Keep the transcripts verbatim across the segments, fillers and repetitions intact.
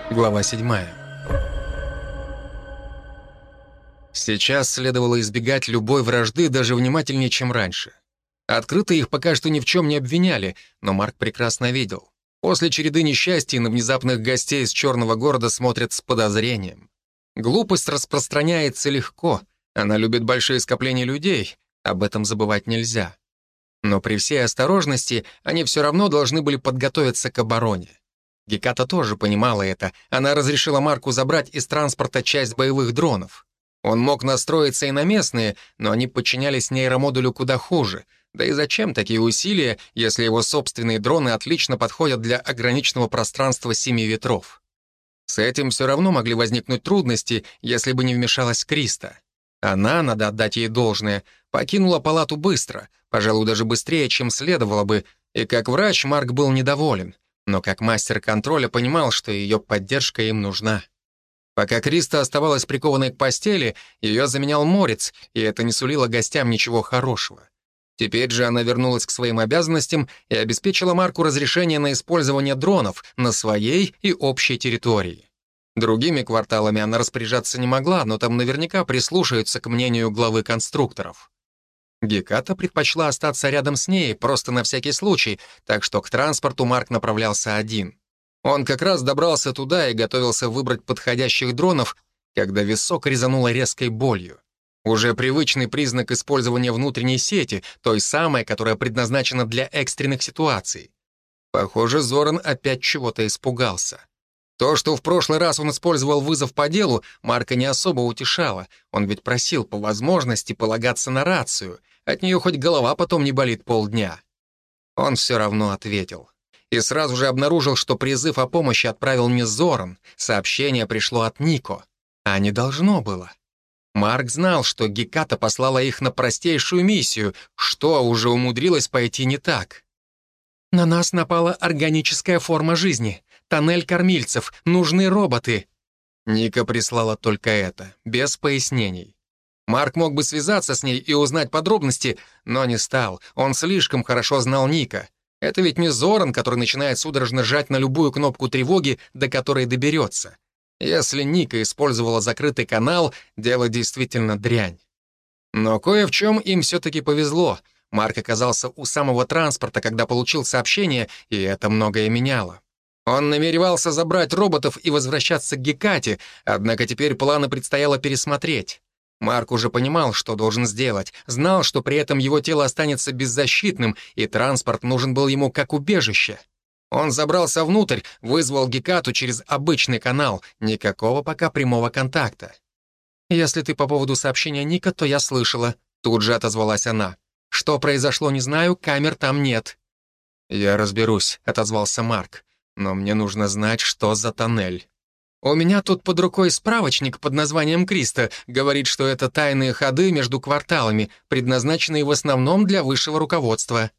Глава седьмая. Сейчас следовало избегать любой вражды даже внимательнее, чем раньше. Открыто их пока что ни в чем не обвиняли, но Марк прекрасно видел. После череды несчастий на внезапных гостей из черного города смотрят с подозрением. Глупость распространяется легко, она любит большие скопления людей, об этом забывать нельзя. Но при всей осторожности они все равно должны были подготовиться к обороне. Геката тоже понимала это. Она разрешила Марку забрать из транспорта часть боевых дронов. Он мог настроиться и на местные, но они подчинялись нейромодулю куда хуже. Да и зачем такие усилия, если его собственные дроны отлично подходят для ограниченного пространства семи ветров? С этим все равно могли возникнуть трудности, если бы не вмешалась Криста. Она, надо отдать ей должное, покинула палату быстро, пожалуй, даже быстрее, чем следовало бы, и как врач Марк был недоволен. Но как мастер контроля понимал, что ее поддержка им нужна. Пока Криста оставалась прикованной к постели, ее заменял Морец, и это не сулило гостям ничего хорошего. Теперь же она вернулась к своим обязанностям и обеспечила Марку разрешение на использование дронов на своей и общей территории. Другими кварталами она распоряжаться не могла, но там наверняка прислушаются к мнению главы конструкторов. Геката предпочла остаться рядом с ней, просто на всякий случай, так что к транспорту Марк направлялся один. Он как раз добрался туда и готовился выбрать подходящих дронов, когда висок резануло резкой болью. Уже привычный признак использования внутренней сети, той самой, которая предназначена для экстренных ситуаций. Похоже, Зоран опять чего-то испугался. То, что в прошлый раз он использовал вызов по делу, Марка не особо утешало. Он ведь просил по возможности полагаться на рацию. От нее хоть голова потом не болит полдня. Он все равно ответил. И сразу же обнаружил, что призыв о помощи отправил не Зоран. Сообщение пришло от Нико. А не должно было. Марк знал, что Геката послала их на простейшую миссию, что уже умудрилось пойти не так. «На нас напала органическая форма жизни. Тоннель кормильцев. Нужны роботы». Ника прислала только это, без пояснений. Марк мог бы связаться с ней и узнать подробности, но не стал. Он слишком хорошо знал Ника. Это ведь не Зоран, который начинает судорожно жать на любую кнопку тревоги, до которой доберется. Если Ника использовала закрытый канал, дело действительно дрянь. Но кое в чем им все-таки повезло. Марк оказался у самого транспорта, когда получил сообщение, и это многое меняло. Он намеревался забрать роботов и возвращаться к Гекате, однако теперь планы предстояло пересмотреть. Марк уже понимал, что должен сделать, знал, что при этом его тело останется беззащитным, и транспорт нужен был ему как убежище. Он забрался внутрь, вызвал Гекату через обычный канал, никакого пока прямого контакта. «Если ты по поводу сообщения Ника, то я слышала», — тут же отозвалась она. «Что произошло, не знаю, камер там нет». «Я разберусь», — отозвался Марк, «но мне нужно знать, что за тоннель». «У меня тут под рукой справочник под названием Криста, говорит, что это тайные ходы между кварталами, предназначенные в основном для высшего руководства».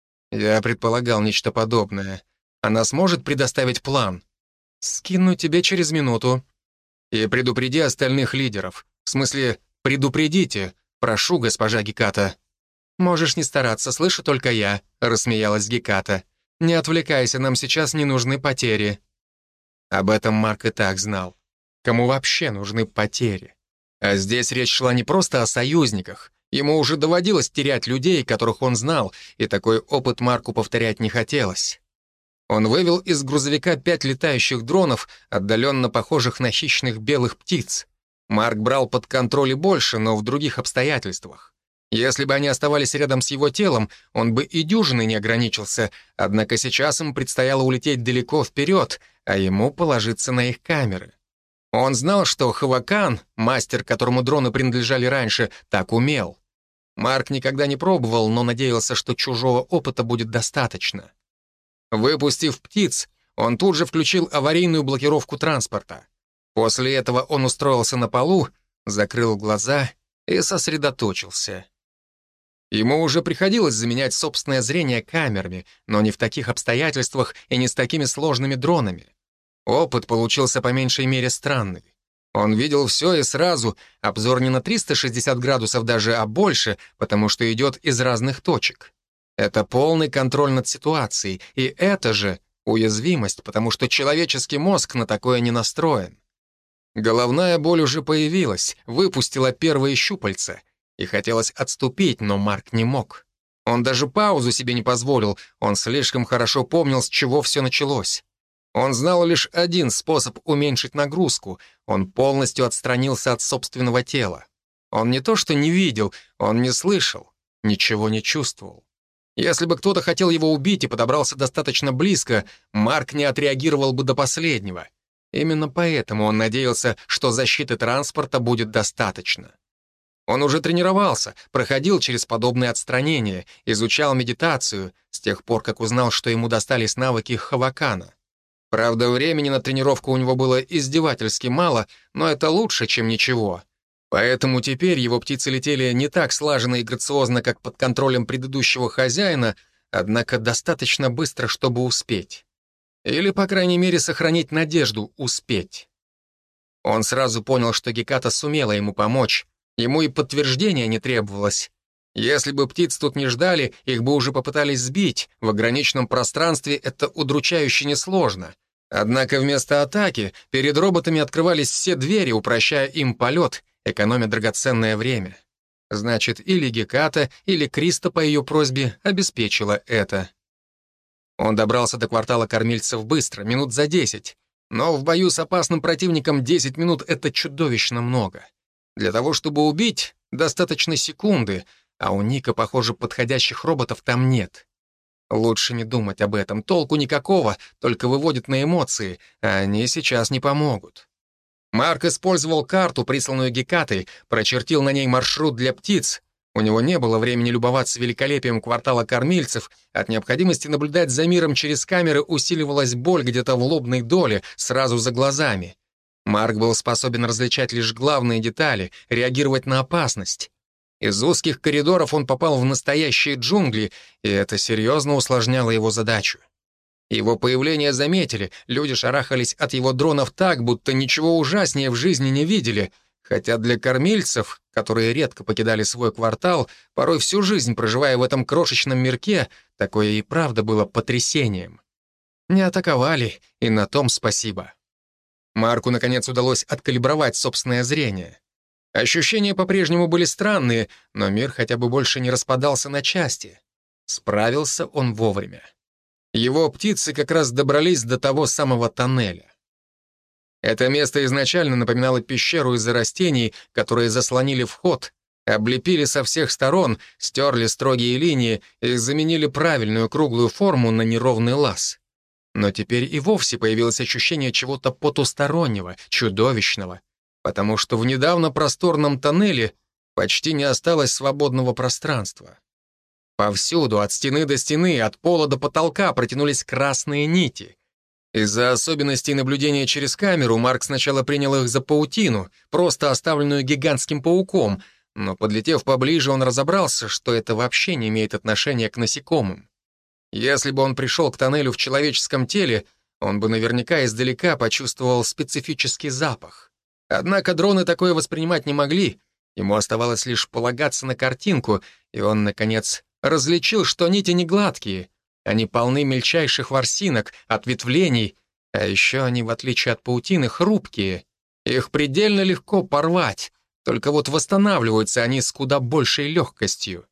«Я предполагал нечто подобное. Она сможет предоставить план?» «Скину тебе через минуту». «И предупреди остальных лидеров. В смысле, предупредите. Прошу, госпожа Геката». «Можешь не стараться, слышу только я», — рассмеялась Геката. «Не отвлекайся, нам сейчас не нужны потери». Об этом Марк и так знал. Кому вообще нужны потери? А здесь речь шла не просто о союзниках. Ему уже доводилось терять людей, которых он знал, и такой опыт Марку повторять не хотелось. Он вывел из грузовика пять летающих дронов, отдаленно похожих на хищных белых птиц. Марк брал под контроль и больше, но в других обстоятельствах. Если бы они оставались рядом с его телом, он бы и дюжиной не ограничился, однако сейчас им предстояло улететь далеко вперед, а ему положиться на их камеры. Он знал, что Хавакан, мастер, которому дроны принадлежали раньше, так умел. Марк никогда не пробовал, но надеялся, что чужого опыта будет достаточно. Выпустив птиц, он тут же включил аварийную блокировку транспорта. После этого он устроился на полу, закрыл глаза и сосредоточился. Ему уже приходилось заменять собственное зрение камерами, но не в таких обстоятельствах и не с такими сложными дронами. Опыт получился по меньшей мере странный. Он видел все и сразу, обзор не на триста шестьдесят градусов даже, а больше, потому что идет из разных точек. Это полный контроль над ситуацией, и это же Уязвимость, потому что человеческий мозг на такое не настроен. Головная боль уже появилась, выпустила первые щупальца, и хотелось отступить, но Марк не мог. Он даже паузу себе не позволил, он слишком хорошо помнил, с чего все началось. Он знал лишь один способ уменьшить нагрузку, он полностью отстранился от собственного тела. Он не то что не видел, он не слышал, ничего не чувствовал. Если бы кто-то хотел его убить и подобрался достаточно близко, Марк не отреагировал бы до последнего. Именно поэтому он надеялся, что защиты транспорта будет достаточно. Он уже тренировался, проходил через подобные отстранения, изучал медитацию с тех пор, как узнал, что ему достались навыки Хавакана. Правда, времени на тренировку у него было издевательски мало, но это лучше, чем ничего. Поэтому теперь его птицы летели не так слаженно и грациозно, как под контролем предыдущего хозяина, однако достаточно быстро, чтобы успеть. Или, по крайней мере, сохранить надежду успеть. Он сразу понял, что Геката сумела ему помочь. Ему и подтверждения не требовалось. Если бы птиц тут не ждали, их бы уже попытались сбить. В ограниченном пространстве это удручающе несложно. Однако вместо атаки перед роботами открывались все двери, упрощая им полет, экономя драгоценное время. Значит, или Геката, или Криста по ее просьбе обеспечила это. Он добрался до квартала кормильцев быстро, минут за десять. Но в бою с опасным противником десять минут — это чудовищно много. Для того, чтобы убить, достаточно секунды, а у Ника, похоже, подходящих роботов там нет. Лучше не думать об этом, толку никакого, только выводит на эмоции, а они сейчас не помогут. Марк использовал карту, присланную Гекатой, прочертил на ней маршрут для птиц. У него не было времени любоваться великолепием квартала кормильцев. От необходимости наблюдать за миром через камеры усиливалась боль где-то в лобной доле, сразу за глазами. Марк был способен различать лишь главные детали, реагировать на опасность. Из узких коридоров он попал в настоящие джунгли, и это серьезно усложняло его задачу. Его появление заметили, люди шарахались от его дронов так, будто ничего ужаснее в жизни не видели, хотя для кормильцев, которые редко покидали свой квартал, порой всю жизнь проживая в этом крошечном мирке, такое и правда было потрясением. Не атаковали, и на том спасибо. Марку, наконец, удалось откалибровать собственное зрение. Ощущения по-прежнему были странные, но мир хотя бы больше не распадался на части. Справился он вовремя. Его птицы как раз добрались до того самого тоннеля. Это место изначально напоминало пещеру из-за растений, которые заслонили вход, облепили со всех сторон, стерли строгие линии и заменили правильную круглую форму на неровный лаз. Но теперь и вовсе появилось ощущение чего-то потустороннего, чудовищного, потому что в недавно просторном тоннеле почти не осталось свободного пространства. Повсюду, от стены до стены, от пола до потолка протянулись красные нити. Из-за особенностей наблюдения через камеру Марк сначала принял их за паутину, просто оставленную гигантским пауком, но, подлетев поближе, он разобрался, что это вообще не имеет отношения к насекомым. Если бы он пришел к тоннелю в человеческом теле, он бы наверняка издалека почувствовал специфический запах. Однако дроны такое воспринимать не могли, ему оставалось лишь полагаться на картинку, и он, наконец, различил, что нити не гладкие, они полны мельчайших ворсинок, ответвлений, а еще они, в отличие от паутины, хрупкие. Их предельно легко порвать, только вот восстанавливаются они с куда большей легкостью.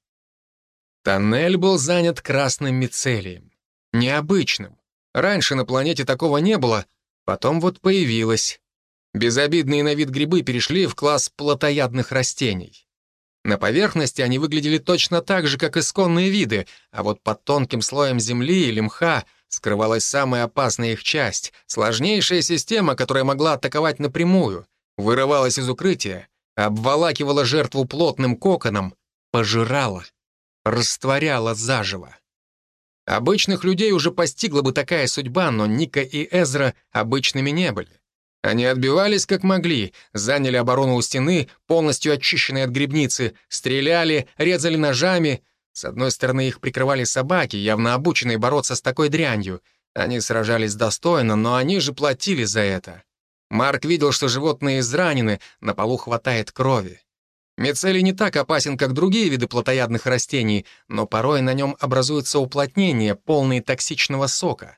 Тоннель был занят красным мицелием. Необычным. Раньше на планете такого не было, потом вот появилось. Безобидные на вид грибы перешли в класс плотоядных растений. На поверхности они выглядели точно так же, как исконные виды, а вот под тонким слоем земли или мха скрывалась самая опасная их часть, сложнейшая система, которая могла атаковать напрямую, вырывалась из укрытия, обволакивала жертву плотным коконом, пожирала, растворяла заживо. Обычных людей уже постигла бы такая судьба, но Ника и Эзра обычными не были. Они отбивались как могли, заняли оборону у стены, полностью очищенной от грибницы, стреляли, резали ножами. С одной стороны их прикрывали собаки, явно обученные бороться с такой дрянью. Они сражались достойно, но они же платили за это. Марк видел, что животные изранены, на полу хватает крови. Мицелий не так опасен, как другие виды плотоядных растений, но порой на нем образуются уплотнения, полные токсичного сока.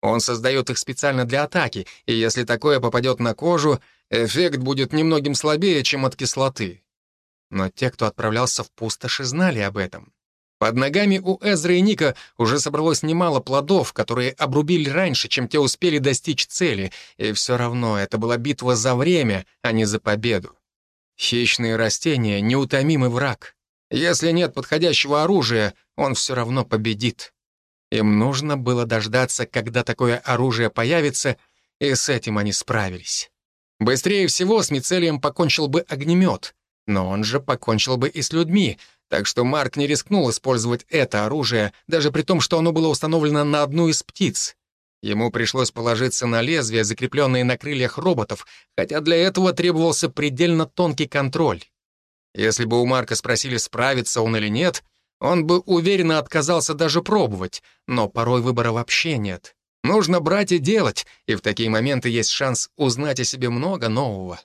Он создает их специально для атаки, и если такое попадет на кожу, эффект будет немногим слабее, чем от кислоты. Но те, кто отправлялся в пустоши, знали об этом. Под ногами у Эзры и Ника уже собралось немало плодов, которые обрубили раньше, чем те успели достичь цели, и все равно это была битва за время, а не за победу. Хищные растения — неутомимый враг. Если нет подходящего оружия, он все равно победит. Им нужно было дождаться, когда такое оружие появится, и с этим они справились. Быстрее всего с мицелием покончил бы огнемет, но он же покончил бы и с людьми, так что Марк не рискнул использовать это оружие, даже при том, что оно было установлено на одну из птиц. Ему пришлось положиться на лезвия, закрепленные на крыльях роботов, хотя для этого требовался предельно тонкий контроль. Если бы у Марка спросили, справится он или нет, он бы уверенно отказался даже пробовать, но порой выбора вообще нет. Нужно брать и делать, и в такие моменты есть шанс узнать о себе много нового.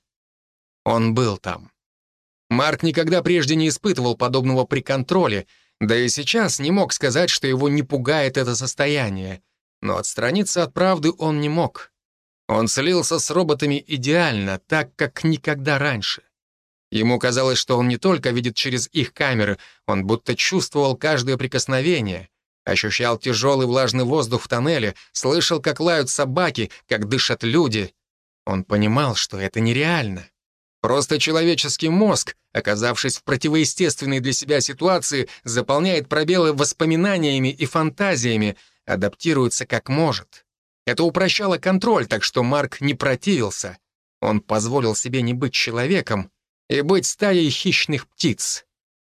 Он был там. Марк никогда прежде не испытывал подобного при контроле, да и сейчас не мог сказать, что его не пугает это состояние. Но отстраниться от правды он не мог. Он слился с роботами идеально, так, как никогда раньше. Ему казалось, что он не только видит через их камеры, он будто чувствовал каждое прикосновение, ощущал тяжелый влажный воздух в тоннеле, слышал, как лают собаки, как дышат люди. Он понимал, что это нереально. Просто человеческий мозг, оказавшись в противоестественной для себя ситуации, заполняет пробелы воспоминаниями и фантазиями, адаптируется как может. Это упрощало контроль, так что Марк не противился. Он позволил себе не быть человеком и быть стаей хищных птиц.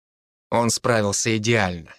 Он справился идеально.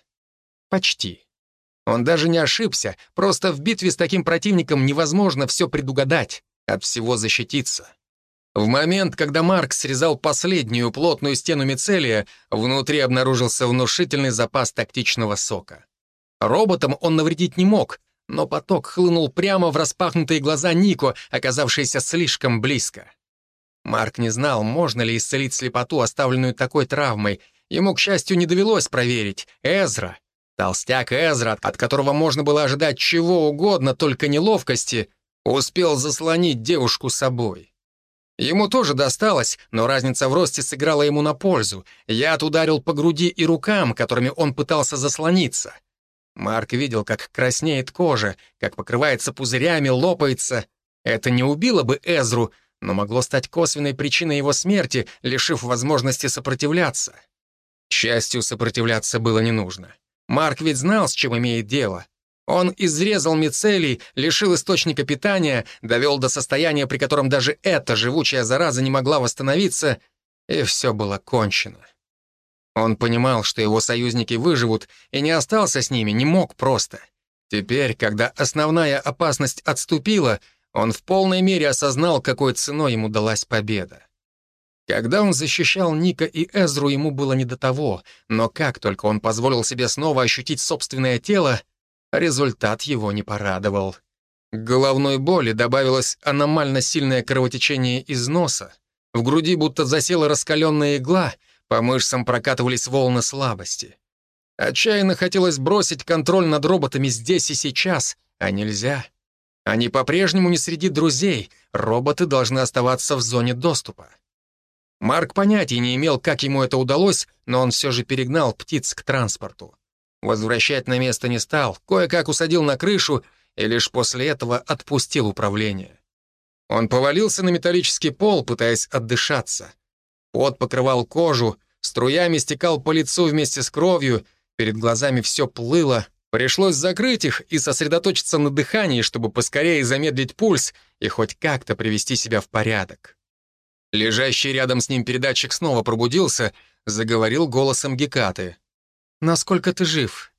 Почти. Он даже не ошибся, просто в битве с таким противником невозможно все предугадать, от всего защититься. В момент, когда Марк срезал последнюю плотную стену мицелия, внутри обнаружился внушительный запас тактичного сока. Роботам он навредить не мог, но поток хлынул прямо в распахнутые глаза Нико, оказавшиеся слишком близко. Марк не знал, можно ли исцелить слепоту, оставленную такой травмой. Ему, к счастью, не довелось проверить. Эзра, толстяк Эзра, от которого можно было ожидать чего угодно, только неловкости, успел заслонить девушку собой. Ему тоже досталось, но разница в росте сыграла ему на пользу. Яд ударил по груди и рукам, которыми он пытался заслониться. Марк видел, как краснеет кожа, как покрывается пузырями, лопается. Это не убило бы Эзру, но могло стать косвенной причиной его смерти, лишив возможности сопротивляться. К счастью, сопротивляться было не нужно. Марк ведь знал, с чем имеет дело. Он изрезал мицелий, лишил источника питания, довел до состояния, при котором даже эта живучая зараза не могла восстановиться, и все было кончено. Он понимал, что его союзники выживут, и не остался с ними, не мог просто. Теперь, когда основная опасность отступила, он в полной мере осознал, какой ценой ему далась победа. Когда он защищал Ника и Эзру, ему было не до того, но как только он позволил себе снова ощутить собственное тело, результат его не порадовал. К головной боли добавилось аномально сильное кровотечение из носа, в груди будто засела раскаленная игла, по мышцам прокатывались волны слабости. Отчаянно хотелось бросить контроль над роботами здесь и сейчас, а нельзя. Они по-прежнему не среди друзей, роботы должны оставаться в зоне доступа. Марк понятия не имел, как ему это удалось, но он все же перегнал птиц к транспорту. Возвращать на место не стал, кое-как усадил на крышу и лишь после этого отпустил управление. Он повалился на металлический пол, пытаясь отдышаться. Пот покрывал кожу, струями стекал по лицу вместе с кровью, перед глазами все плыло. Пришлось закрыть их и сосредоточиться на дыхании, чтобы поскорее замедлить пульс и хоть как-то привести себя в порядок. Лежащий рядом с ним передатчик снова пробудился, заговорил голосом Гекаты. «Насколько ты жив?»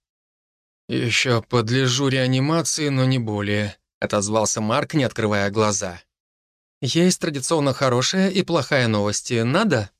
«Еще подлежу реанимации, но не более», — отозвался Марк, не открывая глаза. «Есть традиционно хорошая и плохая новости. Надо?»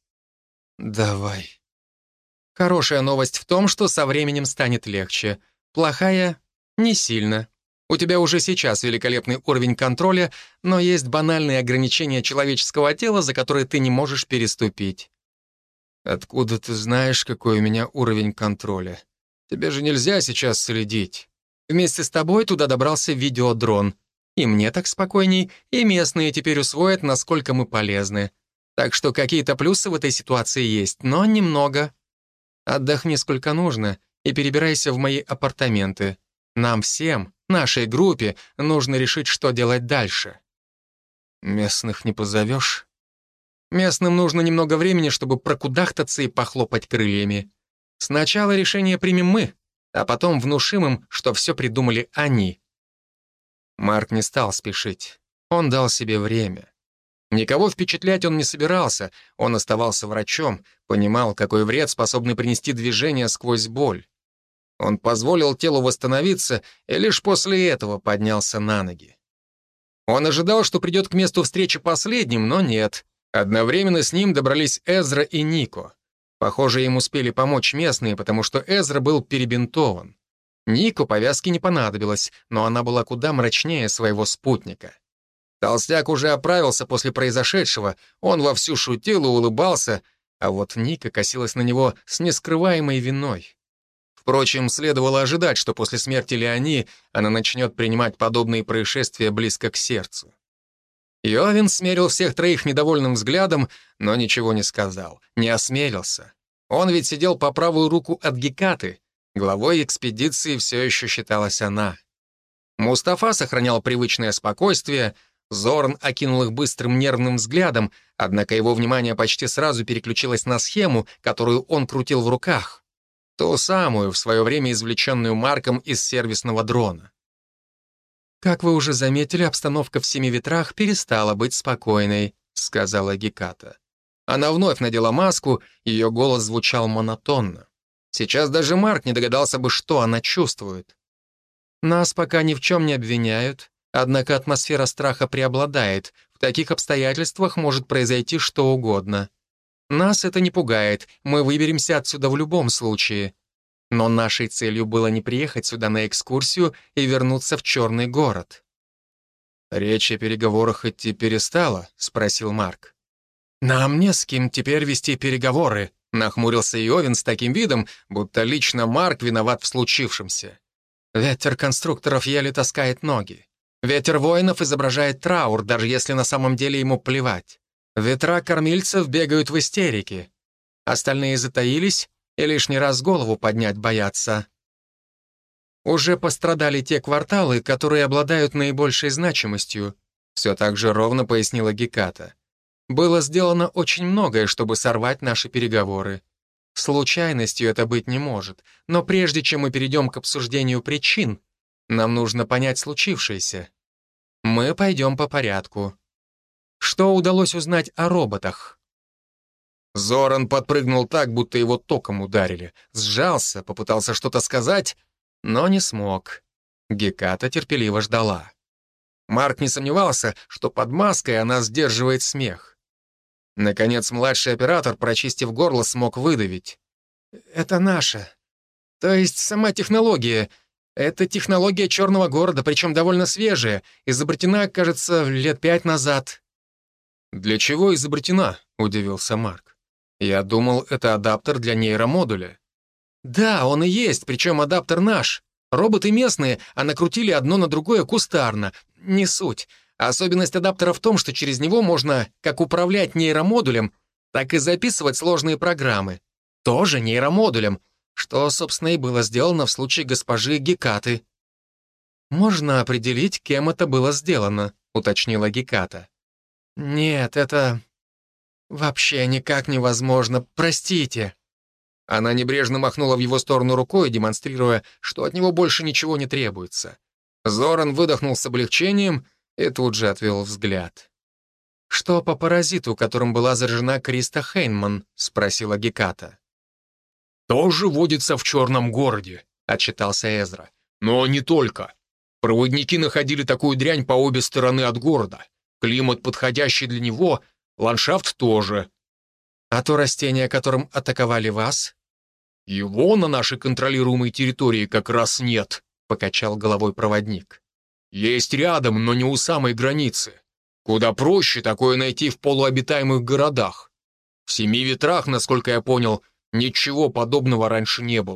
«Давай». «Хорошая новость в том, что со временем станет легче. Плохая — не сильно. У тебя уже сейчас великолепный уровень контроля, но есть банальные ограничения человеческого тела, за которые ты не можешь переступить». «Откуда ты знаешь, какой у меня уровень контроля? Тебе же нельзя сейчас следить. Вместе с тобой туда добрался видеодрон. И мне так спокойней, и местные теперь усвоят, насколько мы полезны. Так что какие-то плюсы в этой ситуации есть, но немного. Отдохни сколько нужно и перебирайся в мои апартаменты. Нам всем, нашей группе, нужно решить, что делать дальше. Местных не позовешь? Местным нужно немного времени, чтобы прокудахтаться и похлопать крыльями. Сначала решение примем мы, а потом внушим им, что все придумали они. Марк не стал спешить. Он дал себе время. Никого впечатлять он не собирался, он оставался врачом, понимал, какой вред способны принести движения сквозь боль. Он позволил телу восстановиться и лишь после этого поднялся на ноги. Он ожидал, что придет к месту встречи последним, но нет. Одновременно с ним добрались Эзра и Нико. Похоже, им успели помочь местные, потому что Эзра был перебинтован. Нико повязки не понадобилось, но она была куда мрачнее своего спутника. Толстяк уже оправился после произошедшего, он вовсю шутил и улыбался, а вот Ника косилась на него с нескрываемой виной. Впрочем, следовало ожидать, что после смерти Леони она начнет принимать подобные происшествия близко к сердцу. Йовин смерил всех троих недовольным взглядом, но ничего не сказал, не осмелился. Он ведь сидел по правую руку от Гекаты. Главой экспедиции все еще считалась она. Мустафа сохранял привычное спокойствие, Зорн окинул их быстрым нервным взглядом, однако его внимание почти сразу переключилось на схему, которую он крутил в руках. Ту самую, в свое время извлеченную Марком из сервисного дрона. «Как вы уже заметили, обстановка в Семи Ветрах перестала быть спокойной», — сказала Геката. Она вновь надела маску, ее голос звучал монотонно. Сейчас даже Марк не догадался бы, что она чувствует. «Нас пока ни в чем не обвиняют, однако атмосфера страха преобладает. В таких обстоятельствах может произойти что угодно. Нас это не пугает, мы выберемся отсюда в любом случае. Но нашей целью было не приехать сюда на экскурсию и вернуться в Черный город». «Речь о переговорах идти перестала?» — спросил Марк. «Нам не с кем теперь вести переговоры», — нахмурился Йовин с таким видом, будто лично Марк виноват в случившемся. «Ветер конструкторов еле таскает ноги. Ветер воинов изображает траур, даже если на самом деле ему плевать. Ветра кормильцев бегают в истерике. Остальные затаились и лишний раз голову поднять боятся. Уже пострадали те кварталы, которые обладают наибольшей значимостью», все так же ровно пояснила Геката. «Было сделано очень многое, чтобы сорвать наши переговоры. Случайностью это быть не может, но прежде чем мы перейдем к обсуждению причин, нам нужно понять случившееся. Мы пойдем по порядку. Что удалось узнать о роботах?» Зоран подпрыгнул так, будто его током ударили. Сжался, попытался что-то сказать, но не смог. Геката терпеливо ждала. Марк не сомневался, что под маской она сдерживает смех. Наконец младший оператор, прочистив горло, смог выдавить. «Это наша. То есть сама технология. Это технология Черного города, причем довольно свежая. Изобретена, кажется, лет пять назад». «Для чего изобретена?» — удивился Марк. «Я думал, это адаптер для нейромодуля». «Да, он и есть, причем адаптер наш. Роботы местные, а накрутили одно на другое кустарно. Не суть. Особенность адаптера в том, что через него можно как управлять нейромодулем, так и записывать сложные программы. Тоже нейромодулем, что, собственно, и было сделано в случае госпожи Гекаты». «Можно определить, кем это было сделано», — уточнила Геката. «Нет, это вообще никак невозможно. Простите». Она небрежно махнула в его сторону рукой, демонстрируя, что от него больше ничего не требуется. Зоран выдохнул с облегчением и тут же отвел взгляд. «Что по паразиту, которым была заражена Криста Хейнман?» — спросила Геката. «Тоже водится в Черном городе», — отчитался Эзра. «Но не только. Проводники находили такую дрянь по обе стороны от города. Климат подходящий для него, ландшафт тоже». «А то растение, которым атаковали вас?» «Его на нашей контролируемой территории как раз нет», — покачал головой проводник. «Есть рядом, но не у самой границы. Куда проще такое найти в полуобитаемых городах. В Семи Ветрах, насколько я понял, ничего подобного раньше не было.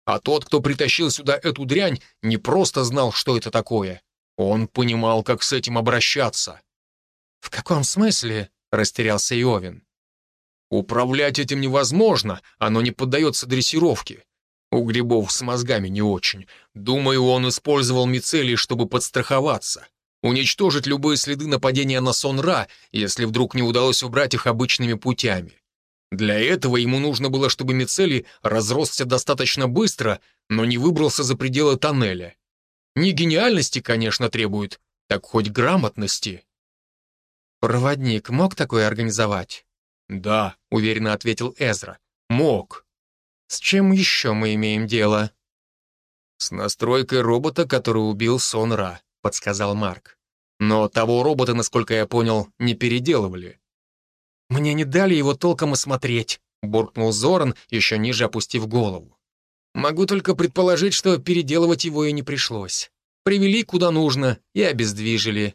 А тот, кто притащил сюда эту дрянь, не просто знал, что это такое. Он понимал, как с этим обращаться. «В каком смысле?» — растерялся Иовин. «Управлять этим невозможно, оно не поддается дрессировке. У грибов с мозгами не очень. Думаю, он использовал мицелий, чтобы подстраховаться. Уничтожить любые следы нападения на Сон-Ра, если вдруг не удалось убрать их обычными путями. Для этого ему нужно было, чтобы мицелий разросся достаточно быстро, но не выбрался за пределы тоннеля. Не гениальности, конечно, требует, так хоть грамотности». «Проводник мог такое организовать?» «Да», — уверенно ответил Эзра. «Мог». «С чем еще мы имеем дело?» «С настройкой робота, который убил Сон-Ра», — подсказал Марк. «Но того робота, насколько я понял, не переделывали». «Мне не дали его толком осмотреть», — буркнул Зоран, еще ниже опустив голову. «Могу только предположить, что переделывать его и не пришлось. Привели куда нужно и обездвижили».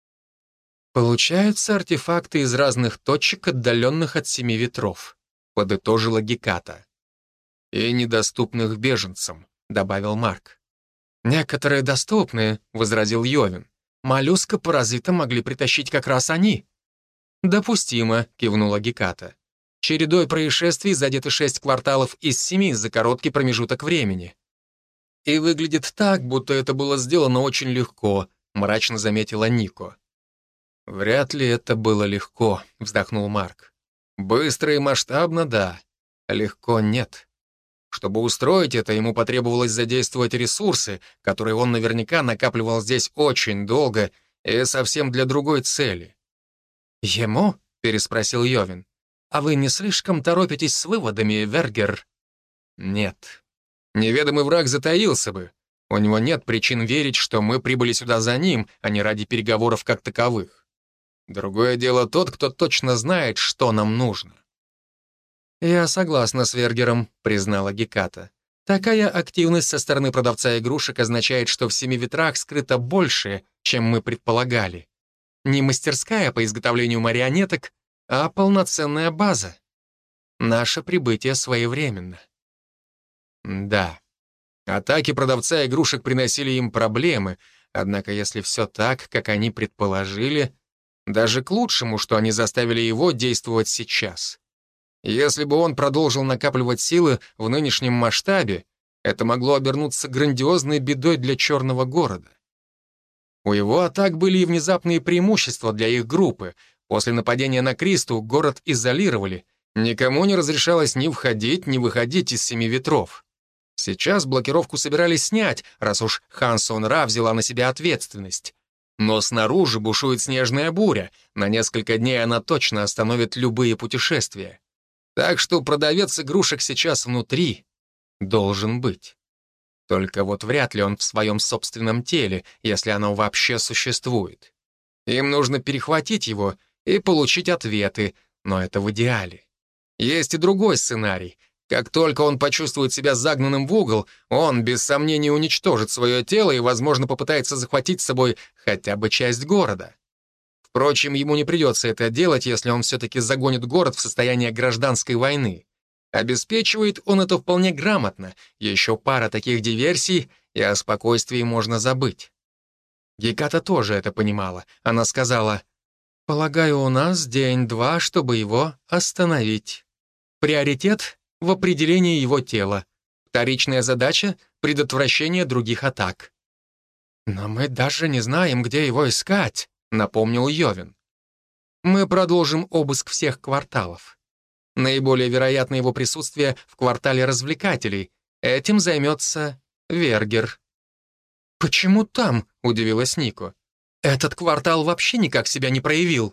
«Получаются артефакты из разных точек, отдаленных от Семи Ветров», — подытожила Геката. «И недоступных беженцам», — добавил Марк. «Некоторые доступны», — возразил Йовин. «Моллюска-паразита могли притащить как раз они». «Допустимо», — кивнула Геката. «Чередой происшествий задеты шесть кварталов из семи за короткий промежуток времени». «И выглядит так, будто это было сделано очень легко», — мрачно заметила Нико. «Вряд ли это было легко», — вздохнул Марк. «Быстро и масштабно, да. Легко нет. Чтобы устроить это, ему потребовалось задействовать ресурсы, которые он наверняка накапливал здесь очень долго и совсем для другой цели». «Ему?» — переспросил Йовин. «А вы не слишком торопитесь с выводами, Вергер?» «Нет. Неведомый враг затаился бы. У него нет причин верить, что мы прибыли сюда за ним, а не ради переговоров как таковых. Другое дело тот, кто точно знает, что нам нужно». «Я согласна с Вергером», — признала Геката. «Такая активность со стороны продавца игрушек означает, что в Семи Ветрах скрыто больше, чем мы предполагали. Не мастерская по изготовлению марионеток, а полноценная база. Наше прибытие своевременно». «Да. Атаки продавца игрушек приносили им проблемы, однако если все так, как они предположили, даже к лучшему, что они заставили его действовать сейчас. Если бы он продолжил накапливать силы в нынешнем масштабе, это могло обернуться грандиозной бедой для Черного города. У его атак были и внезапные преимущества для их группы. После нападения на Кристу город изолировали, никому не разрешалось ни входить, ни выходить из Семи Ветров. Сейчас блокировку собирались снять, раз уж Хан Сон-Ра взяла на себя ответственность. Но снаружи бушует снежная буря, на несколько дней она точно остановит любые путешествия. Так что продавец игрушек сейчас внутри должен быть. Только вот вряд ли он в своем собственном теле, если оно вообще существует. Им нужно перехватить его и получить ответы, но это в идеале. Есть и другой сценарий. Как только он почувствует себя загнанным в угол, он без сомнения уничтожит свое тело и, возможно, попытается захватить с собой хотя бы часть города. Впрочем, ему не придется это делать, если он все-таки загонит город в состояние гражданской войны. Обеспечивает он это вполне грамотно. Еще пара таких диверсий, и о спокойствии можно забыть. Геката тоже это понимала. Она сказала: «Полагаю, у нас день-два, чтобы его остановить. Приоритет — в определении его тела. Вторичная задача — предотвращение других атак». «Но мы даже не знаем, где его искать», — напомнил Йовин. «Мы продолжим обыск всех кварталов. Наиболее вероятно его присутствие в квартале развлекателей. Этим займется Вергер». «Почему там?» — удивилась Нико. «Этот квартал вообще никак себя не проявил».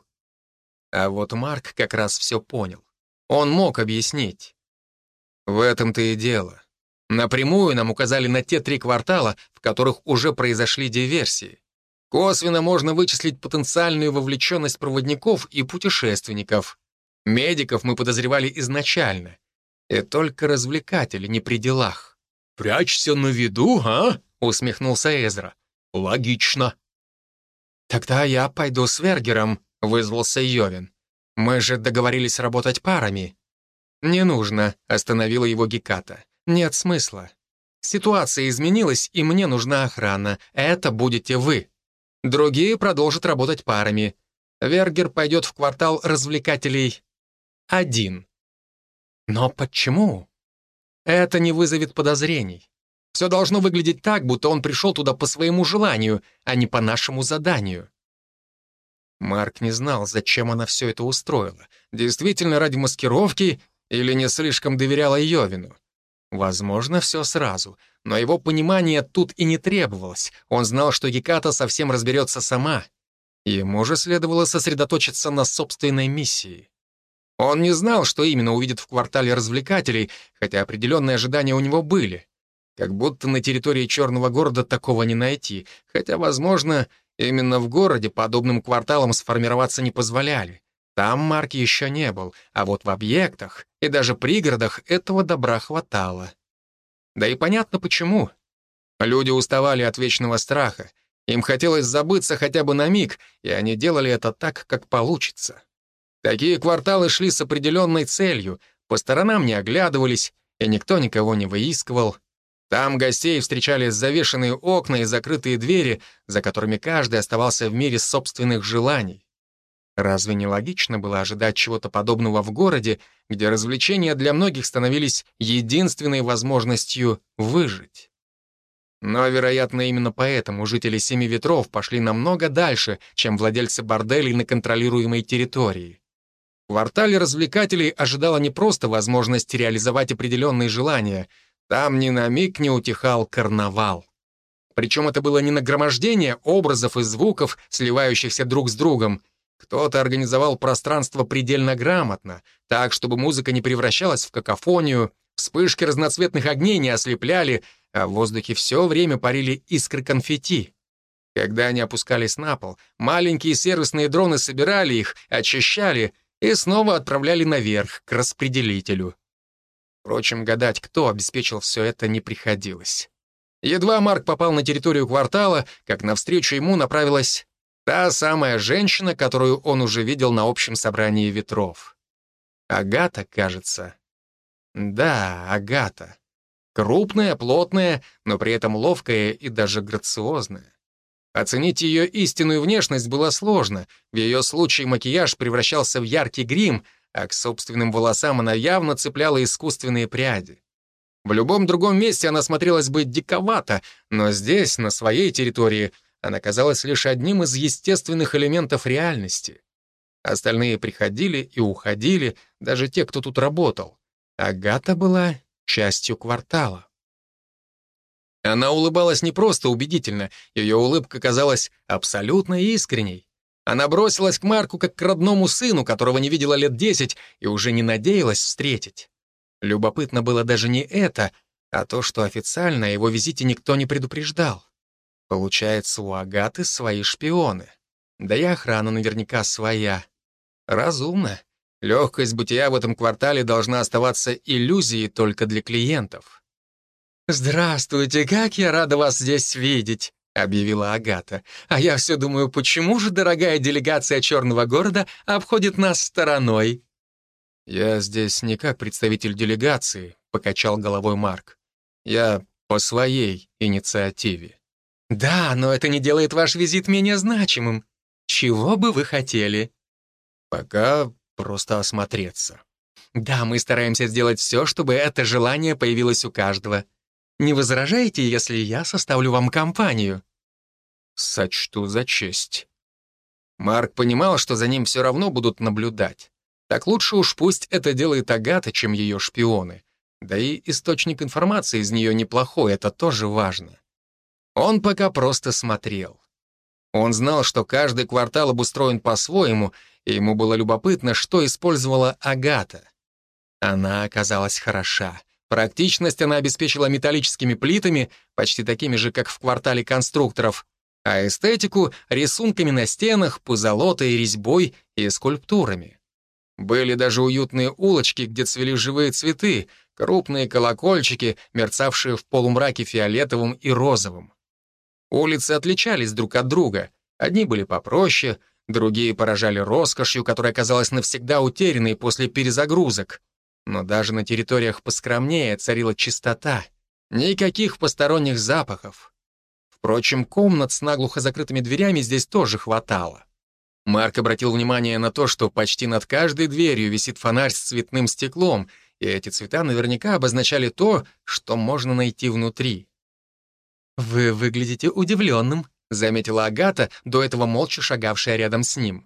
А вот Марк как раз все понял. Он мог объяснить. В этом-то и дело. Напрямую нам указали на те три квартала, в которых уже произошли диверсии. Косвенно можно вычислить потенциальную вовлеченность проводников и путешественников. Медиков мы подозревали изначально. И только развлекатели не при делах. «Прячься на виду, а?» — усмехнулся Эзра. «Логично». «Тогда я пойду с Вергером», — вызвался Йовин. «Мы же договорились работать парами». «Не нужно», — остановила его Геката. «Нет смысла. Ситуация изменилась, и мне нужна охрана. Это будете вы. Другие продолжат работать парами. Вергер пойдет в квартал развлекателей один. Но почему? Это не вызовет подозрений. Все должно выглядеть так, будто он пришел туда по своему желанию, а не по нашему заданию. Марк не знал, зачем она все это устроила. Действительно ради маскировки или не слишком доверяла Йовину. Возможно, все сразу, но его понимание тут и не требовалось. Он знал, что Геката совсем разберется сама. Ему же следовало сосредоточиться на собственной миссии. Он не знал, что именно увидит в квартале развлекателей, хотя определенные ожидания у него были. Как будто на территории Черного города такого не найти, хотя, возможно, именно в городе подобным кварталам сформироваться не позволяли. Там Марк еще не был, а вот в объектах и даже пригородах этого добра хватало. Да и понятно почему. Люди уставали от вечного страха. Им хотелось забыться хотя бы на миг, и они делали это так, как получится. Такие кварталы шли с определенной целью, по сторонам не оглядывались, и никто никого не выискивал. Там гостей встречали завешенные окна и закрытые двери, за которыми каждый оставался в мире собственных желаний. Разве не логично было ожидать чего-то подобного в городе, где развлечения для многих становились единственной возможностью выжить? Но, вероятно, именно поэтому жители Семи Ветров пошли намного дальше, чем владельцы борделей на контролируемой территории. В квартале развлекателей ожидала не просто возможность реализовать определенные желания, там ни на миг не утихал карнавал. Причем это было не нагромождение образов и звуков, сливающихся друг с другом. Кто-то организовал пространство предельно грамотно, так, чтобы музыка не превращалась в какофонию, вспышки разноцветных огней не ослепляли, а в воздухе все время парили искры конфетти. Когда они опускались на пол, маленькие сервисные дроны собирали их, очищали и снова отправляли наверх, к распределителю. Впрочем, гадать, кто обеспечил все это, не приходилось. Едва Марк попал на территорию квартала, как навстречу ему направилась та самая женщина, которую он уже видел на общем собрании ветров. Агата, кажется. Да, Агата. Крупная, плотная, но при этом ловкая и даже грациозная. Оценить ее истинную внешность было сложно. В ее случае макияж превращался в яркий грим, а к собственным волосам она явно цепляла искусственные пряди. В любом другом месте она смотрелась бы диковато, но здесь, на своей территории, она казалась лишь одним из естественных элементов реальности. Остальные приходили и уходили, даже те, кто тут работал. Агата была частью квартала. Она улыбалась не просто убедительно, ее улыбка казалась абсолютно искренней. Она бросилась к Марку как к родному сыну, которого не видела лет десять и уже не надеялась встретить. Любопытно было даже не это, а то, что официально о его визите никто не предупреждал. Получается, у Агаты свои шпионы. Да и охрана наверняка своя. Разумно. Легкость бытия в этом квартале должна оставаться иллюзией только для клиентов. «Здравствуйте, как я рада вас здесь видеть», — объявила Агата. «А я все думаю, почему же дорогая делегация Черного города обходит нас стороной?» «Я здесь не как представитель делегации», — покачал головой Марк. «Я по своей инициативе». «Да, но это не делает ваш визит менее значимым. Чего бы вы хотели?» «Пока просто осмотреться». «Да, мы стараемся сделать все, чтобы это желание появилось у каждого. Не возражаете, если я составлю вам компанию?» «Сочту за честь». Марк понимал, что за ним все равно будут наблюдать. Так лучше уж пусть это делает Агата, чем ее шпионы. Да и источник информации из нее неплохой, это тоже важно. Он пока просто смотрел. Он знал, что каждый квартал обустроен по-своему, и ему было любопытно, что использовала Агата. Она оказалась хороша. Практичность она обеспечила металлическими плитами, почти такими же, как в квартале конструкторов, а эстетику — рисунками на стенах, позолотой, резьбой и скульптурами. Были даже уютные улочки, где цвели живые цветы, крупные колокольчики, мерцавшие в полумраке фиолетовым и розовым. Улицы отличались друг от друга. Одни были попроще, другие поражали роскошью, которая казалась навсегда утерянной после перезагрузок. Но даже на территориях поскромнее царила чистота. Никаких посторонних запахов. Впрочем, комнат с наглухо закрытыми дверями здесь тоже хватало. Марк обратил внимание на то, что почти над каждой дверью висит фонарь с цветным стеклом, и эти цвета наверняка обозначали то, что можно найти внутри. «Вы выглядите удивленным», — заметила Агата, до этого молча шагавшая рядом с ним.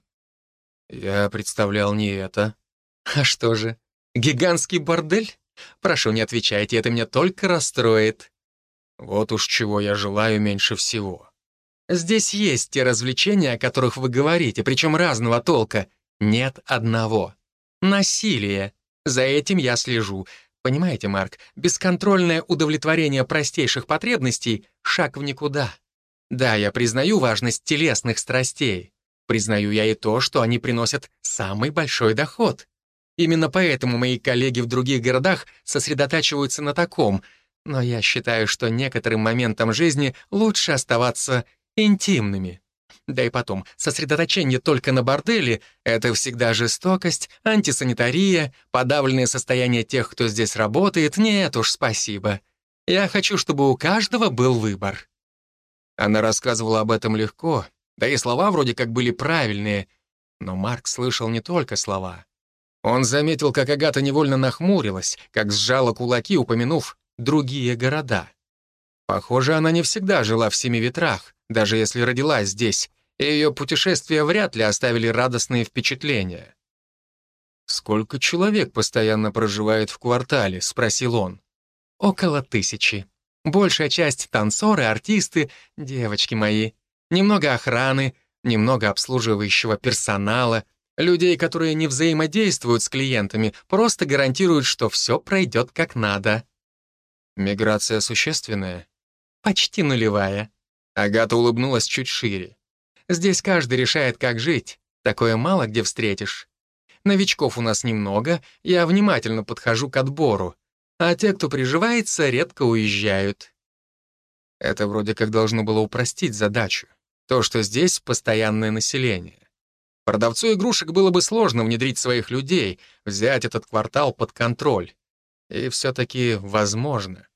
«Я представлял не это». «А что же, гигантский бордель? Прошу, не отвечайте, это меня только расстроит». «Вот уж чего я желаю меньше всего». «Здесь есть те развлечения, о которых вы говорите, причем разного толка. Нет одного. Насилие. За этим я слежу. Понимаете, Марк, бесконтрольное удовлетворение простейших потребностей — шаг в никуда. Да, я признаю важность телесных страстей. Признаю я и то, что они приносят самый большой доход. Именно поэтому мои коллеги в других городах сосредотачиваются на таком, но я считаю, что некоторым моментам жизни лучше оставаться интимными. Да и потом, сосредоточение только на борделе — это всегда жестокость, антисанитария, подавленное состояние тех, кто здесь работает. Нет уж, спасибо. Я хочу, чтобы у каждого был выбор». Она рассказывала об этом легко, да и слова вроде как были правильные, но Марк слышал не только слова. Он заметил, как Агата невольно нахмурилась, как сжала кулаки, упомянув другие города. Похоже, она не всегда жила в Семи Ветрах, даже если родилась здесь, и ее путешествия вряд ли оставили радостные впечатления. «Сколько человек постоянно проживает в квартале?» — спросил он. «Около тысячи. Большая часть — танцоры, артисты, девочки мои. Немного охраны, немного обслуживающего персонала, людей, которые не взаимодействуют с клиентами, просто гарантируют, что все пройдет как надо». «Миграция существенная?» «Почти нулевая». Агата улыбнулась чуть шире. «Здесь каждый решает, как жить. Такое мало где встретишь. Новичков у нас немного, я внимательно подхожу к отбору. А те, кто приживается, редко уезжают». Это вроде как должно было упростить задачу. То, что здесь постоянное население. Продавцу игрушек было бы сложно внедрить своих людей, взять этот квартал под контроль. И все-таки возможно.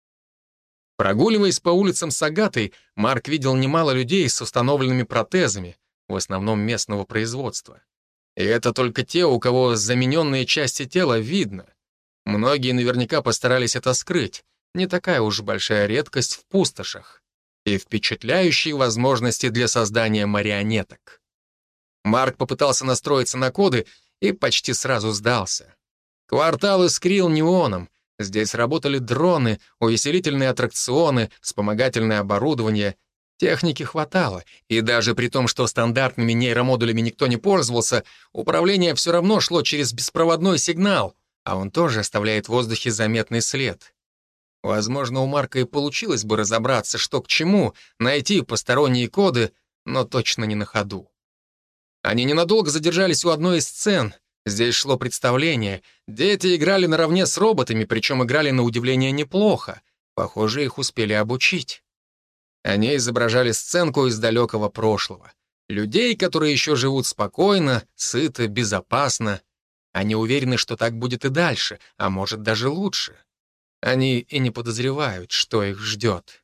Прогуливаясь по улицам с Агатой, Марк видел немало людей с установленными протезами, в основном местного производства. И это только те, у кого замененные части тела видно. Многие наверняка постарались это скрыть. Не такая уж большая редкость в пустошах. И впечатляющие возможности для создания марионеток. Марк попытался настроиться на коды и почти сразу сдался. Квартал искрил неоном. Здесь работали дроны, увеселительные аттракционы, вспомогательное оборудование. Техники хватало, и даже при том, что стандартными нейромодулями никто не пользовался, управление все равно шло через беспроводной сигнал, а он тоже оставляет в воздухе заметный след. Возможно, у Марка и получилось бы разобраться, что к чему, найти посторонние коды, но точно не на ходу. Они ненадолго задержались у одной из сцен. Здесь шло представление. Дети играли наравне с роботами, причем играли на удивление неплохо. Похоже, их успели обучить. Они изображали сценку из далекого прошлого. Людей, которые еще живут спокойно, сыто, безопасно. Они уверены, что так будет и дальше, а может даже лучше. Они и не подозревают, что их ждет.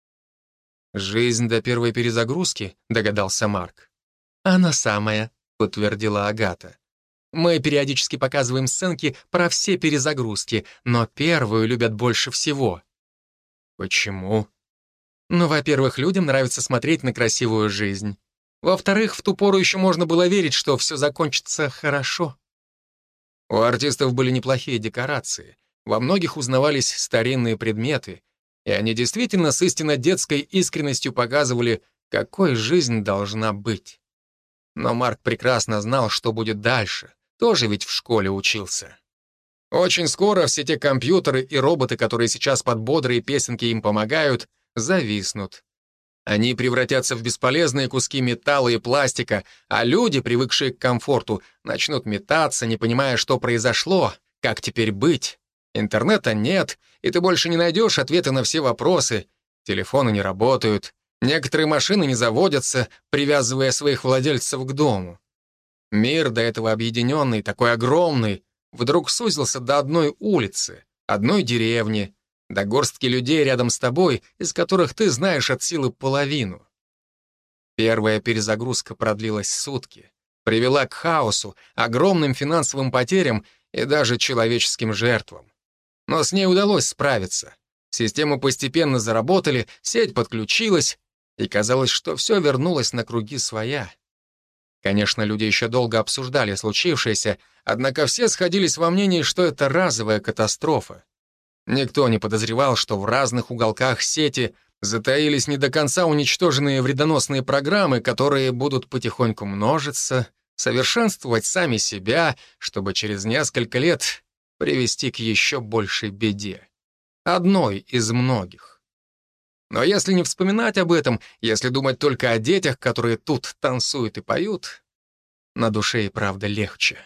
«Жизнь до первой перезагрузки», — догадался Марк. «Она самая», — подтвердила Агата. «Мы периодически показываем сценки про все перезагрузки, но первую любят больше всего». «Почему?» «Ну, во-первых, людям нравится смотреть на красивую жизнь. Во-вторых, в ту пору еще можно было верить, что все закончится хорошо». У артистов были неплохие декорации. Во многих узнавались старинные предметы, и они действительно с истинно детской искренностью показывали, какой жизнь должна быть. Но Марк прекрасно знал, что будет дальше. Тоже ведь в школе учился. Очень скоро все те компьютеры и роботы, которые сейчас под бодрые песенки им помогают, зависнут. Они превратятся в бесполезные куски металла и пластика, а люди, привыкшие к комфорту, начнут метаться, не понимая, что произошло, как теперь быть. Интернета нет, и ты больше не найдешь ответы на все вопросы. Телефоны не работают. Некоторые машины не заводятся, привязывая своих владельцев к дому. Мир, до этого объединенный, такой огромный, вдруг сузился до одной улицы, одной деревни, до горстки людей рядом с тобой, из которых ты знаешь от силы половину. Первая перезагрузка продлилась сутки, привела к хаосу, огромным финансовым потерям и даже человеческим жертвам. Но с ней удалось справиться. Системы постепенно заработали, сеть подключилась, и казалось, что все вернулось на круги своя. Конечно, люди еще долго обсуждали случившееся, однако все сходились во мнении, что это разовая катастрофа. Никто не подозревал, что в разных уголках сети затаились не до конца уничтоженные вредоносные программы, которые будут потихоньку множиться, совершенствовать сами себя, чтобы через несколько лет привести к еще большей беде. Одной из многих. Но если не вспоминать об этом, если думать только о детях, которые тут танцуют и поют, на душе и правда легче.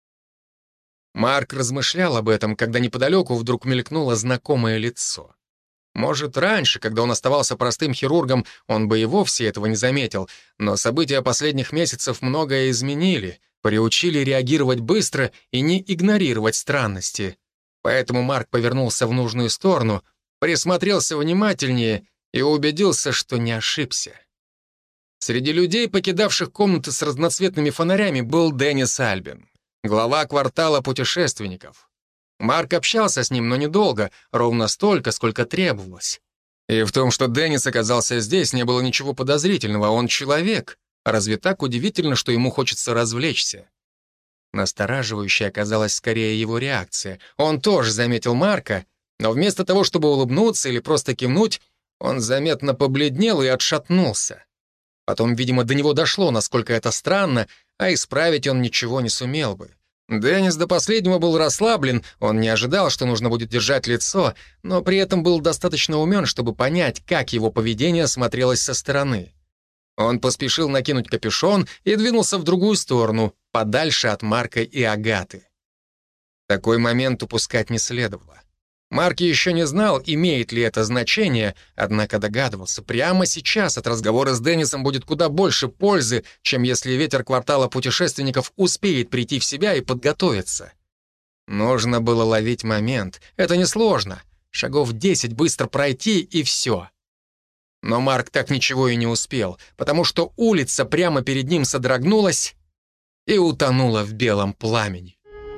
Марк размышлял об этом, когда неподалеку вдруг мелькнуло знакомое лицо. Может, раньше, когда он оставался простым хирургом, он бы и вовсе этого не заметил, но события последних месяцев многое изменили, приучили реагировать быстро и не игнорировать странности. Поэтому Марк повернулся в нужную сторону, присмотрелся внимательнее и убедился, что не ошибся. Среди людей, покидавших комнаты с разноцветными фонарями, был Деннис Альбин, глава квартала путешественников. Марк общался с ним, но недолго, ровно столько, сколько требовалось. И в том, что Деннис оказался здесь, не было ничего подозрительного, он человек. Разве так удивительно, что ему хочется развлечься? Настораживающей оказалась скорее его реакция. Он тоже заметил Марка, но вместо того, чтобы улыбнуться или просто кивнуть, он заметно побледнел и отшатнулся. Потом, видимо, до него дошло, насколько это странно, а исправить он ничего не сумел бы. Деннис до последнего был расслаблен, он не ожидал, что нужно будет держать лицо, но при этом был достаточно умен, чтобы понять, как его поведение смотрелось со стороны. Он поспешил накинуть капюшон и двинулся в другую сторону, подальше от Марка и Агаты. Такой момент упускать не следовало. Марк еще не знал, имеет ли это значение, однако догадывался, прямо сейчас от разговора с Деннисом будет куда больше пользы, чем если ветер квартала путешественников успеет прийти в себя и подготовиться. Нужно было ловить момент. Это несложно. Шагов десять быстро пройти, и все. Но Марк так ничего и не успел, потому что улица прямо перед ним содрогнулась и утонула в белом пламени.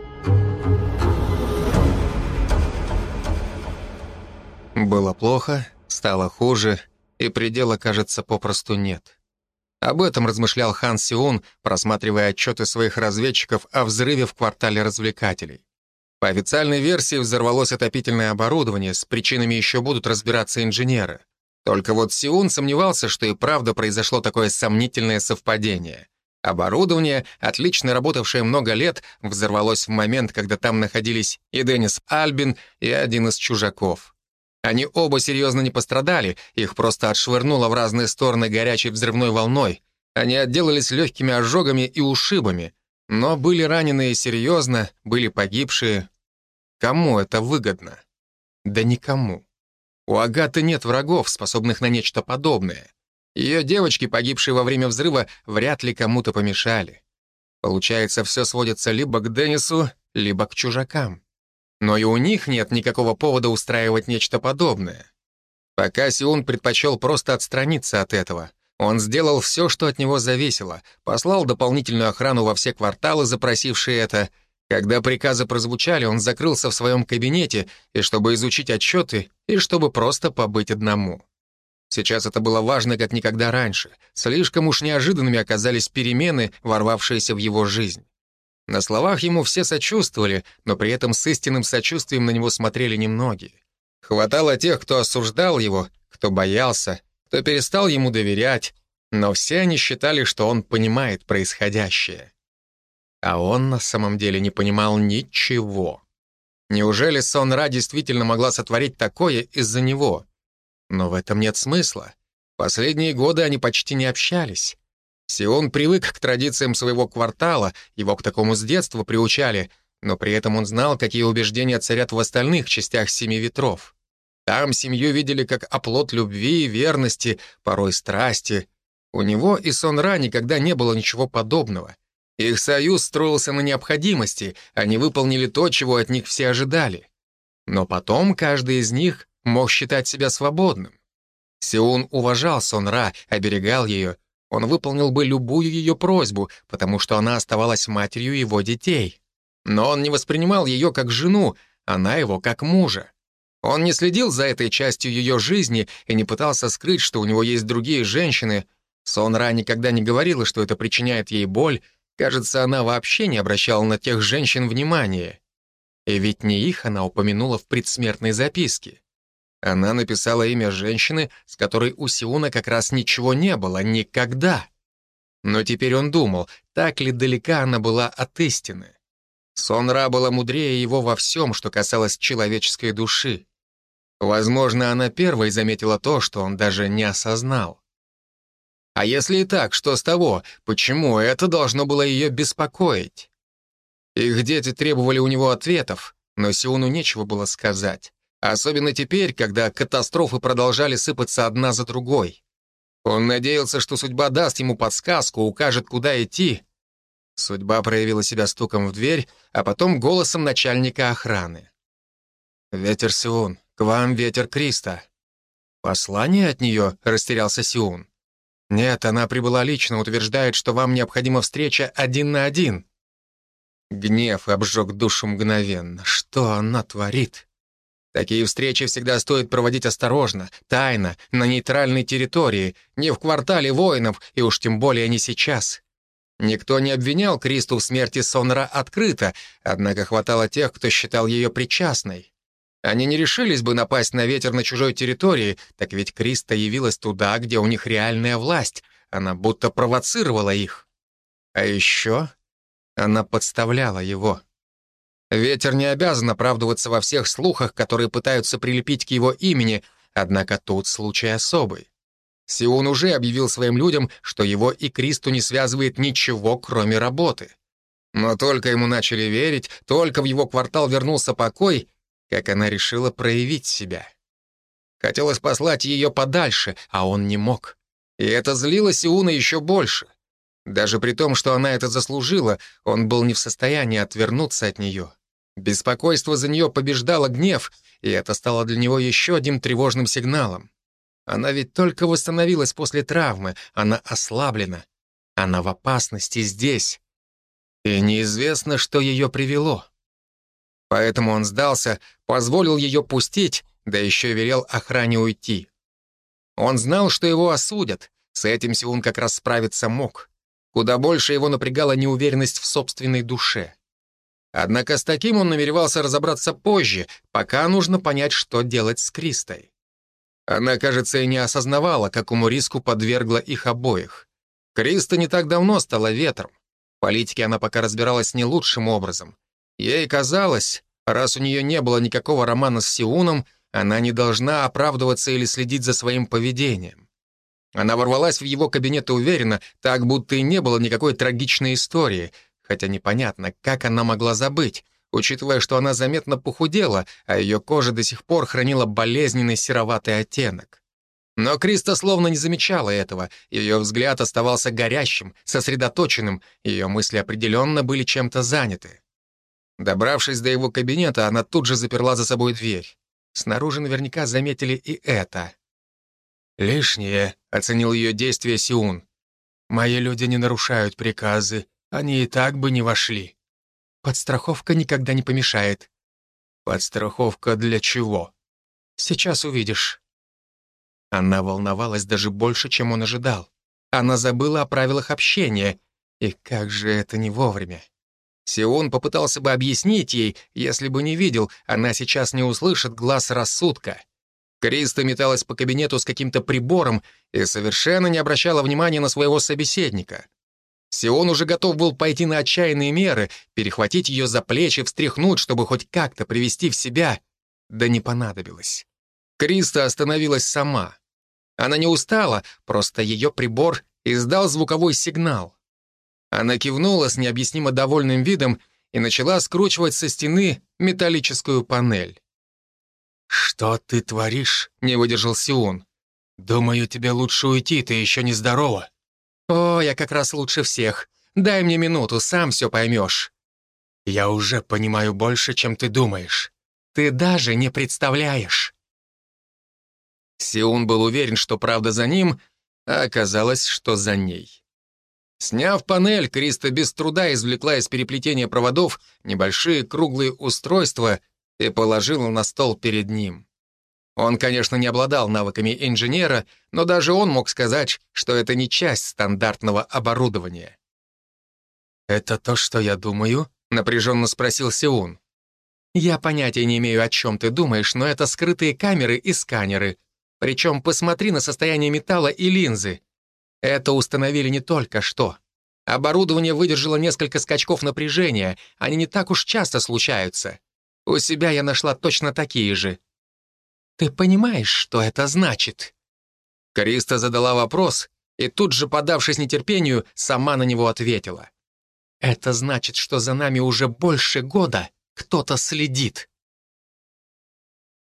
Было плохо, стало хуже, и предела, кажется, попросту нет. Об этом размышлял Хан Сеун, просматривая отчеты своих разведчиков о взрыве в квартале развлекателей. По официальной версии взорвалось отопительное оборудование, с причинами еще будут разбираться инженеры. Только вот Сеун сомневался, что и правда произошло такое сомнительное совпадение. Оборудование, отлично работавшее много лет, взорвалось в момент, когда там находились и Деннис Альбин, и один из чужаков. Они оба серьезно не пострадали, их просто отшвырнуло в разные стороны горячей взрывной волной. Они отделались легкими ожогами и ушибами, но были раненые серьезно, были погибшие. Кому это выгодно? Да никому. У Агаты нет врагов, способных на нечто подобное. Ее девочки, погибшие во время взрыва, вряд ли кому-то помешали. Получается, все сводится либо к Деннису, либо к чужакам. Но и у них нет никакого повода устраивать нечто подобное. Пока Сеун предпочел просто отстраниться от этого. Он сделал все, что от него зависело, послал дополнительную охрану во все кварталы, запросившие это. Когда приказы прозвучали, он закрылся в своем кабинете, и чтобы изучить отчеты, и чтобы просто побыть одному. Сейчас это было важно, как никогда раньше. Слишком уж неожиданными оказались перемены, ворвавшиеся в его жизнь. На словах ему все сочувствовали, но при этом с истинным сочувствием на него смотрели немногие. Хватало тех, кто осуждал его, кто боялся, кто перестал ему доверять, но все они считали, что он понимает происходящее. А он на самом деле не понимал ничего. Неужели Сон Ра действительно могла сотворить такое из-за него? Но в этом нет смысла. Последние годы они почти не общались. Сеун привык к традициям своего квартала, его к такому с детства приучали, но при этом он знал, какие убеждения царят в остальных частях Семи Ветров. Там семью видели как оплот любви, верности, порой страсти. У него и Сон Ра никогда не было ничего подобного. Их союз строился на необходимости, они выполнили то, чего от них все ожидали. Но потом каждый из них мог считать себя свободным. Сеун уважал Сон-Ра, оберегал ее. Он выполнил бы любую ее просьбу, потому что она оставалась матерью его детей. Но он не воспринимал ее как жену, она его как мужа. Он не следил за этой частью ее жизни и не пытался скрыть, что у него есть другие женщины. Сон-Ра никогда не говорила, что это причиняет ей боль. Кажется, она вообще не обращала на тех женщин внимания. И ведь не их она упомянула в предсмертной записке. Она написала имя женщины, с которой у Сеуна как раз ничего не было, никогда. Но теперь он думал, так ли далека она была от истины. Сон-Ра была мудрее его во всем, что касалось человеческой души. Возможно, она первой заметила то, что он даже не осознал. А если и так, что с того? Почему это должно было ее беспокоить? Их дети требовали у него ответов, но Сеуну нечего было сказать. Особенно теперь, когда катастрофы продолжали сыпаться одна за другой. Он надеялся, что судьба даст ему подсказку, укажет, куда идти. Судьба проявила себя стуком в дверь, а потом голосом начальника охраны. «Ветер Сеун, к вам ветер Криста». «Послание от нее?» — растерялся Сеун. «Нет, она прибыла лично, утверждает, что вам необходима встреча один на один». Гнев обжег душу мгновенно. Что она творит? Такие встречи всегда стоит проводить осторожно, тайно, на нейтральной территории, не в квартале воинов, и уж тем более не сейчас. Никто не обвинял Кристу в смерти Сон-Ра открыто, однако хватало тех, кто считал ее причастной. Они не решились бы напасть на ветер на чужой территории, так ведь Криста явилась туда, где у них реальная власть, она будто провоцировала их. А еще она подставляла его. Ветер не обязан оправдываться во всех слухах, которые пытаются прилепить к его имени, однако тут случай особый. Сеун уже объявил своим людям, что его и Кристу не связывает ничего, кроме работы. Но только ему начали верить, только в его квартал вернулся покой, как она решила проявить себя. Хотелось послать ее подальше, а он не мог. И это злило Сеуна еще больше. Даже при том, что она это заслужила, он был не в состоянии отвернуться от нее. Беспокойство за нее побеждало гнев, и это стало для него еще одним тревожным сигналом. Она ведь только восстановилась после травмы, она ослаблена, она в опасности здесь. И неизвестно, что ее привело. Поэтому он сдался, позволил ее пустить, да еще велел охране уйти. Он знал, что его осудят, с этим Сеун как раз справиться мог. Куда больше его напрягала неуверенность в собственной душе. Однако с таким он намеревался разобраться позже, пока нужно понять, что делать с Кристой. Она, кажется, и не осознавала, какому риску подвергла их обоих. Криста не так давно стала ветром. В политике она пока разбиралась не лучшим образом. Ей казалось, раз у нее не было никакого романа с Сеуном, она не должна оправдываться или следить за своим поведением. Она ворвалась в его кабинет уверенно, так будто и не было никакой трагичной истории, хотя непонятно, как она могла забыть, учитывая, что она заметно похудела, а ее кожа до сих пор хранила болезненный сероватый оттенок. Но Криста словно не замечала этого, ее взгляд оставался горящим, сосредоточенным, ее мысли определенно были чем-то заняты. Добравшись до его кабинета, она тут же заперла за собой дверь. Снаружи наверняка заметили и это. «Лишнее», — оценил ее действия Сеун. «Мои люди не нарушают приказы, они и так бы не вошли. Подстраховка никогда не помешает». «Подстраховка для чего?» «Сейчас увидишь». Она волновалась даже больше, чем он ожидал. Она забыла о правилах общения. И как же это не вовремя. Сеун попытался бы объяснить ей, если бы не видел, она сейчас не услышит глаз рассудка. Криста металась по кабинету с каким-то прибором и совершенно не обращала внимания на своего собеседника. Сеун уже готов был пойти на отчаянные меры, перехватить ее за плечи, встряхнуть, чтобы хоть как-то привести в себя. Да не понадобилось. Криста остановилась сама. Она не устала, просто ее прибор издал звуковой сигнал. Она кивнула с необъяснимо довольным видом и начала скручивать со стены металлическую панель. «Что ты творишь?» — не выдержал Сеун. «Думаю, тебе лучше уйти, ты еще не здорова». «О, я как раз лучше всех. Дай мне минуту, сам все поймешь». «Я уже понимаю больше, чем ты думаешь». «Ты даже не представляешь». Сеун был уверен, что правда за ним, а оказалось, что за ней. Сняв панель, Криста без труда извлекла из переплетения проводов небольшие круглые устройства и положила на стол перед ним. Он, конечно, не обладал навыками инженера, но даже он мог сказать, что это не часть стандартного оборудования. «Это то, что я думаю?» — напряженно спросил Сеун. «Я понятия не имею, о чем ты думаешь, но это скрытые камеры и сканеры. Причем посмотри на состояние металла и линзы. Это установили не только что. Оборудование выдержало несколько скачков напряжения, они не так уж часто случаются. У себя я нашла точно такие же. Ты понимаешь, что это значит?» Криста задала вопрос, и тут же, поддавшись нетерпению, сама на него ответила. «Это значит, что за нами уже больше года кто-то следит».